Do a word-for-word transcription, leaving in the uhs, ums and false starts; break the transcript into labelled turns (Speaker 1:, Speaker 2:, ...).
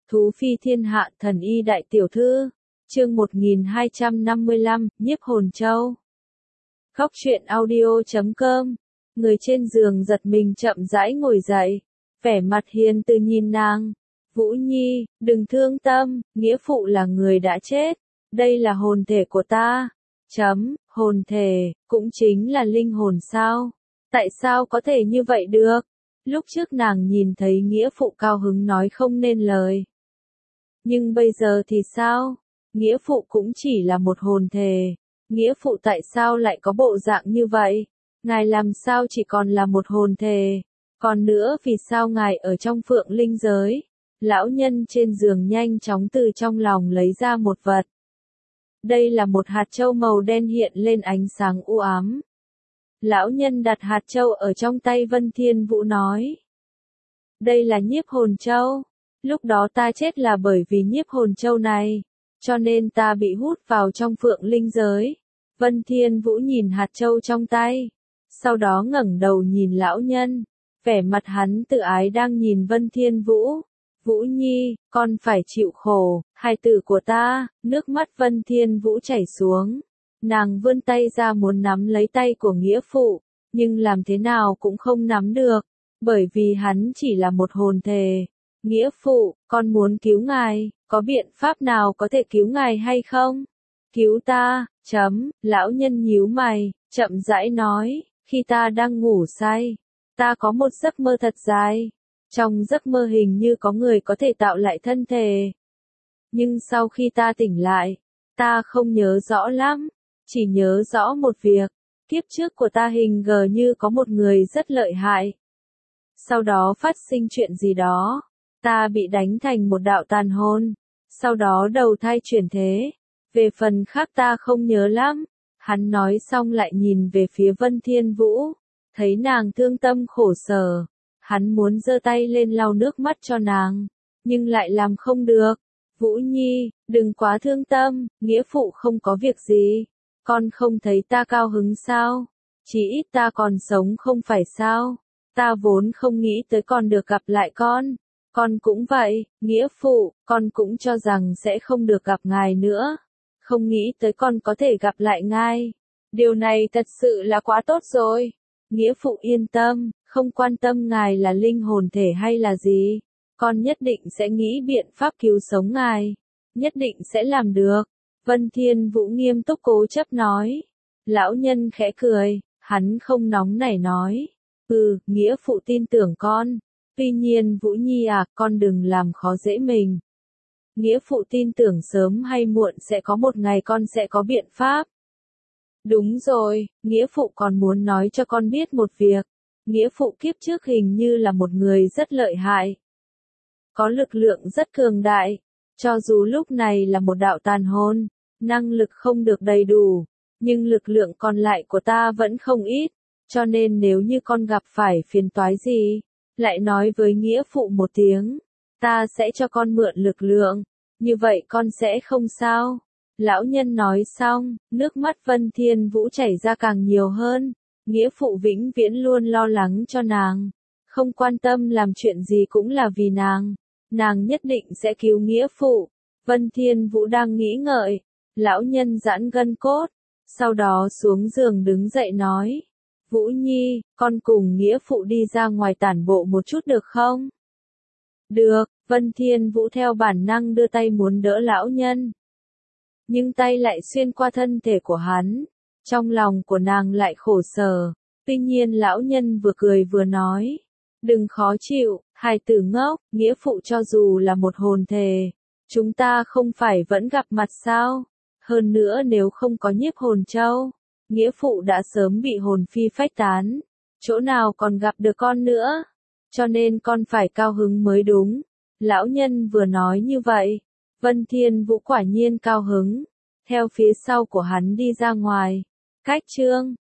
Speaker 1: Thú phi thiên hạ thần y đại tiểu thư. Chương một nghìn hai trăm năm mươi lăm, nhiếp hồn châu. Khóc chuyện audio chấm com. Người trên giường giật mình chậm rãi ngồi dậy. Vẻ mặt hiền từ nhìn nàng. Vũ Nhi, đừng thương tâm, nghĩa phụ là người đã chết. Đây là hồn thể của ta. Chấm, hồn thể, cũng chính là linh hồn sao? Tại sao có thể như vậy được? Lúc trước nàng nhìn thấy nghĩa phụ cao hứng nói không nên lời. Nhưng bây giờ thì sao? Nghĩa phụ cũng chỉ là một hồn thể. Nghĩa phụ tại sao lại có bộ dạng như vậy? Ngài làm sao chỉ còn là một hồn thể? Còn nữa vì sao ngài ở trong phượng linh giới? Lão nhân trên giường nhanh chóng từ trong lòng lấy ra một vật. Đây là một hạt châu màu đen hiện lên ánh sáng u ám. Lão nhân đặt hạt châu ở trong tay Vân Thiên Vũ nói. Đây là nhiếp hồn châu. Lúc đó ta chết là bởi vì nhiếp hồn châu này. Cho nên ta bị hút vào trong phượng linh giới. Vân Thiên Vũ nhìn hạt châu trong tay. Sau đó ngẩng đầu nhìn lão nhân. Vẻ mặt hắn tự ái đang nhìn Vân Thiên Vũ. Vũ Nhi, con phải chịu khổ, hài tử của ta. Nước mắt Vân Thiên Vũ chảy xuống. Nàng vươn tay ra muốn nắm lấy tay của nghĩa phụ. Nhưng làm thế nào cũng không nắm được. Bởi vì hắn chỉ là một hồn thể. Nghĩa phụ, con muốn cứu ngài, có biện pháp nào có thể cứu ngài hay không? Cứu ta, chấm, lão nhân nhíu mày, chậm rãi nói, khi ta đang ngủ say, ta có một giấc mơ thật dài. Trong giấc mơ hình như có người có thể tạo lại thân thể. Nhưng sau khi ta tỉnh lại, ta không nhớ rõ lắm, chỉ nhớ rõ một việc, kiếp trước của ta hình gờ như có một người rất lợi hại. Sau đó phát sinh chuyện gì đó. Ta bị đánh thành một đạo tàn hồn, sau đó đầu thai chuyển thế. Về phần khác ta không nhớ lắm. Hắn nói xong lại nhìn về phía Vân Thiên Vũ, thấy nàng thương tâm khổ sở. Hắn muốn giơ tay lên lau nước mắt cho nàng, nhưng lại làm không được. Vũ Nhi, đừng quá thương tâm, nghĩa phụ không có việc gì. Con không thấy ta cao hứng sao? Chỉ ít ta còn sống không phải sao? Ta vốn không nghĩ tới còn được gặp lại con. Con cũng vậy, nghĩa phụ, con cũng cho rằng sẽ không được gặp ngài nữa. Không nghĩ tới con có thể gặp lại ngài. Điều này thật sự là quá tốt rồi. Nghĩa phụ yên tâm, không quan tâm ngài là linh hồn thể hay là gì. Con nhất định sẽ nghĩ biện pháp cứu sống ngài. Nhất định sẽ làm được. Vân Thiên Vũ nghiêm túc cố chấp nói. Lão nhân khẽ cười, hắn không nóng nảy nói. Ừ, nghĩa phụ tin tưởng con. Tuy nhiên Vũ Nhi à, con đừng làm khó dễ mình. Nghĩa phụ tin tưởng sớm hay muộn sẽ có một ngày con sẽ có biện pháp. Đúng rồi, nghĩa phụ còn muốn nói cho con biết một việc. Nghĩa phụ kiếp trước hình như là một người rất lợi hại. Có lực lượng rất cường đại. Cho dù lúc này là một đạo tàn hồn, năng lực không được đầy đủ, nhưng lực lượng còn lại của ta vẫn không ít. Cho nên nếu như con gặp phải phiền toái gì, lại nói với nghĩa phụ một tiếng, ta sẽ cho con mượn lực lượng, như vậy con sẽ không sao. Lão nhân nói xong, nước mắt Vân Thiên Vũ chảy ra càng nhiều hơn. Nghĩa phụ vĩnh viễn luôn lo lắng cho nàng, không quan tâm làm chuyện gì cũng là vì nàng. Nàng nhất định sẽ cứu nghĩa phụ. Vân Thiên Vũ đang nghĩ ngợi, lão nhân giãn gân cốt, sau đó xuống giường đứng dậy nói. Vũ Nhi, con cùng nghĩa phụ đi ra ngoài tản bộ một chút được không? Được, Vân Thiên Vũ theo bản năng đưa tay muốn đỡ lão nhân. Nhưng tay lại xuyên qua thân thể của hắn. Trong lòng của nàng lại khổ sở. Tuy nhiên lão nhân vừa cười vừa nói. Đừng khó chịu, hài tử ngốc, nghĩa phụ cho dù là một hồn thể. Chúng ta không phải vẫn gặp mặt sao? Hơn nữa nếu không có nhiếp hồn châu, nghĩa phụ đã sớm bị hồn phi phách tán. Chỗ nào còn gặp được con nữa? Cho nên con phải cao hứng mới đúng. Lão nhân vừa nói như vậy. Vân Thiên Vũ quả nhiên cao hứng. Theo phía sau của hắn đi ra ngoài. Cách chương.